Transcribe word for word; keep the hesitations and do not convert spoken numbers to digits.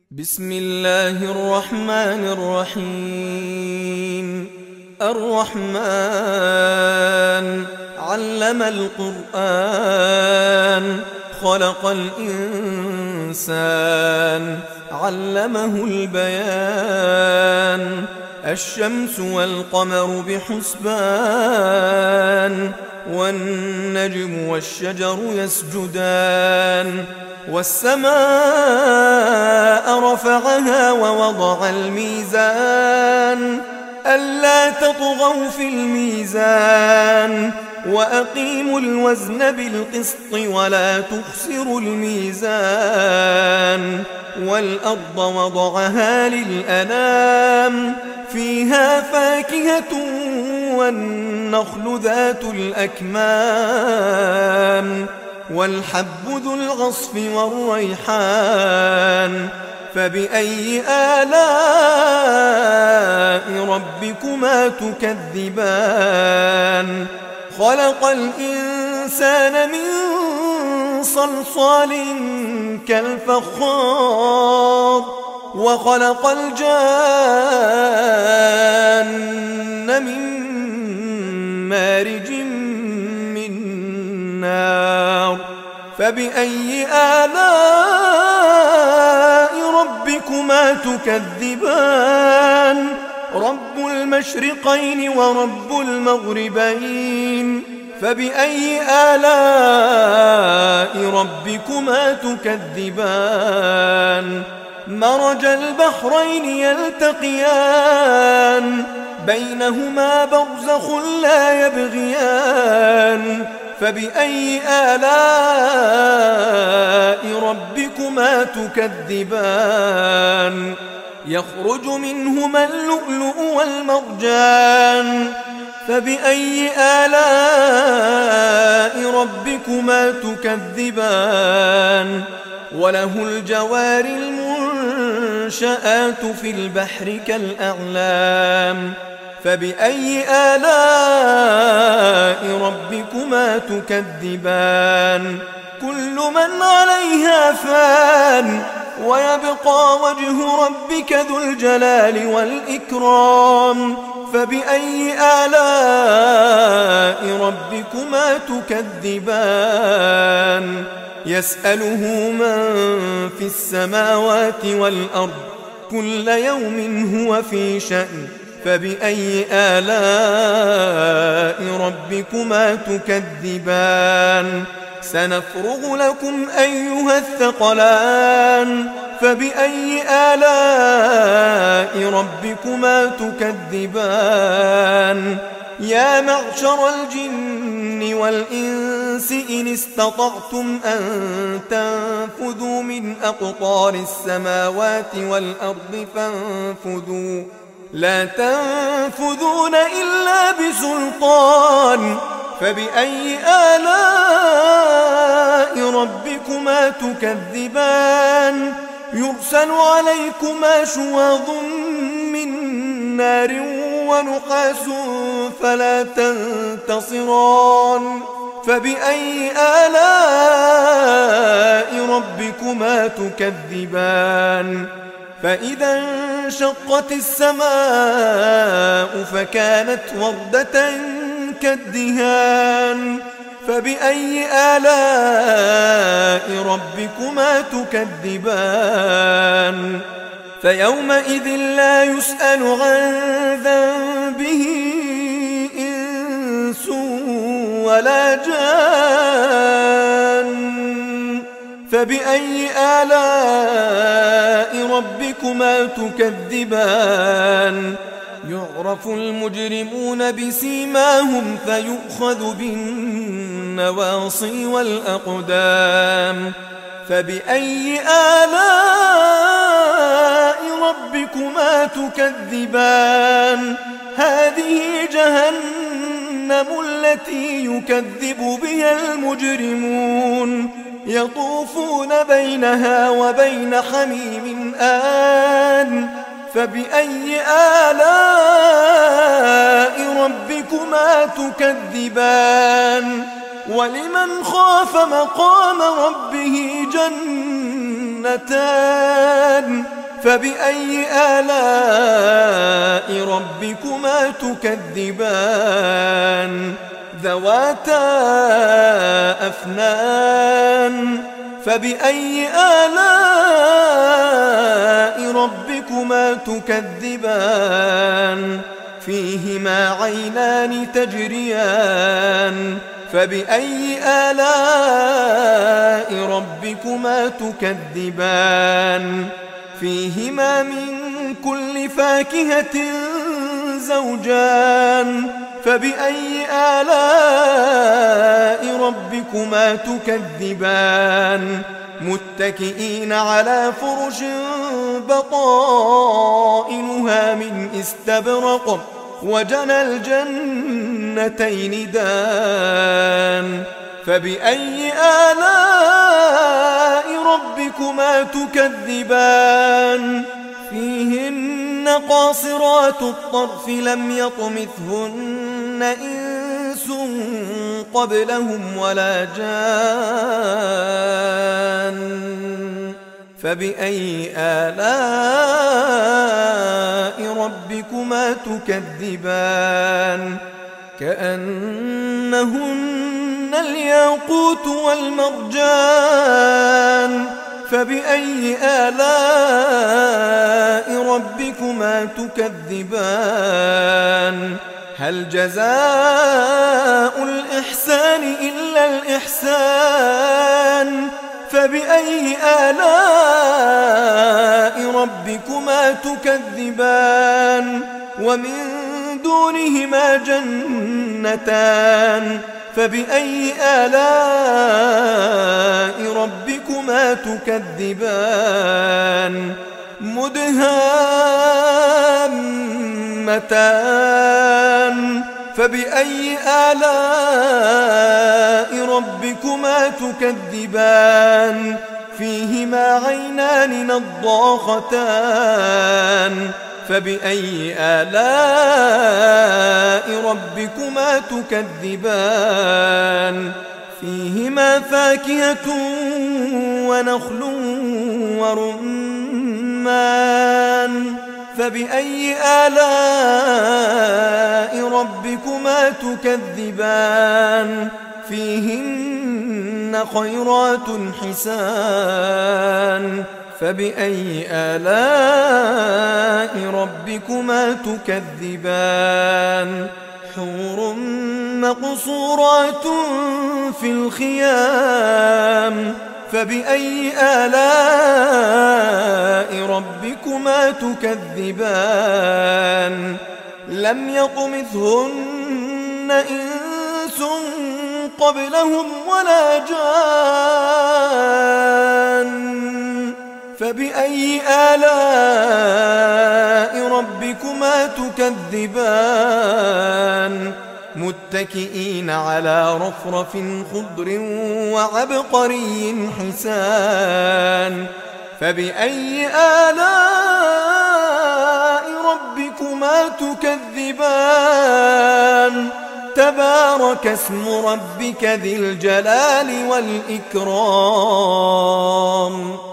بسم الله الرحمن الرحيم. الرحمن علم القرآن خلق الإنسان علمه البيان. الشمس والقمر بحسبان والنجم والشجر يسجدان. والسماء رفعها ووضع الميزان ألا تطغوا في الميزان وأقيموا الوزن بالقسط ولا تخسروا الميزان. والأرض وضعها للأنام فيها فاكهة والنخل ذات الأكمام والحب ذو العصف والريحان. فبأي آلاء ربكما تكذبان؟ خلق الإنسان من صلصال كالفخار وخلق الجان من مارج من نار. فبأي آلاء ربكما تكذبان؟ رب المشرقين ورب المغربين. فبأي آلاء ربكما تكذبان؟ مرج البحرين يلتقيان بينهما برزخ لا يبغيان. فبأي آلاء ربكما تكذبان؟ يخرج منهما اللؤلؤ والمرجان. فبأي آلاء ربكما تكذبان؟ وله الجوار المنشآت في البحر كالأعلام. فبأي آلاء ربكما تكذبان؟ كل من عليها فان ويبقى وجه ربك ذو الجلال والإكرام. فبأي آلاء ربكما تكذبان؟ يسأله من في السماوات والأرض كل يوم هو في شأن. فبأي آلاء ربكما تكذبان؟ سنفرغ لكم أيها الثقلان. فبأي آلاء ربكما تكذبان؟ يا معشر الجن والإنس إن استطعتم أن تنفذوا من أقطار السماوات والأرض فانفذوا لا تنفذون إلا بسلطان. فبأي آلاء ربكما تكذبان؟ يرسل عليكما شواظ من نار ونحاس فلا تنتصران. فبأي آلاء ربكما تكذبان؟ فإذا انشقت السماء فكانت وردة كالدهان. فبأي آلاء ربكما تكذبان؟ فيومئذ لا يسأل عن ذنبه إنس ولا جان. فبأي آلاء ربكما تكذبان؟ يعرف المجرمون بسيماهم فيؤخذ بالنواصي والأقدام. فبأي آلاء ربكما تكذبان؟ هذه جهنم التي يكذب بها المجرمون يطوفون بينها وبين حميم آن. فبأي آلاء ربكما تكذبان؟ ولمن خاف مقام ربه جنتان فبأي آلاء ربكما تكذبان ذواتا أفنان فبأي آلاء ربكما تكذبان فيهما عينان تجريان فبأي آلاء ربكما تكذبان فيهما من كل فاكهة زوجان فبأي آلاء ربكما تكذبان متكئين على فرش بطائنها من استبرق وجنى الجنتين دان فبأي آلاء ربكما تكذبان فيهن قاصرات الطرف لم يطمثهن إنس قبلهم ولا جان فبأي آلاء ربكما تكذبان كأنهن الياقوت والمرجان فبأي آلاء ربكما تكذبان هل جزاء الإحسان إلا الإحسان فبأي آلاء ربكما تكذبان ومن دونهما جنتان فبأي آلاء ربكما تكذبان مدهامتان فبأي آلاء ربكما تكذبان فيهما عينان نضاختان فبأي آلاء ربكما تكذبان فيهما فاكهة ونخل ورمان فبأي آلاء ربكما تكذبان فيهن خيرات حسان فبأي آلاء ربكما تكذبان حور مقصورات في الخيام فبأي آلاء ربكما تكذبان لم يطمثهن إنس قبلهم ولا جان فبأي آلاء ربكما تكذبان متكئين على رفرف خضر وعبقري حسان فبأي آلاء ربكما تكذبان تبارك اسم ربك ذي الجلال والإكرام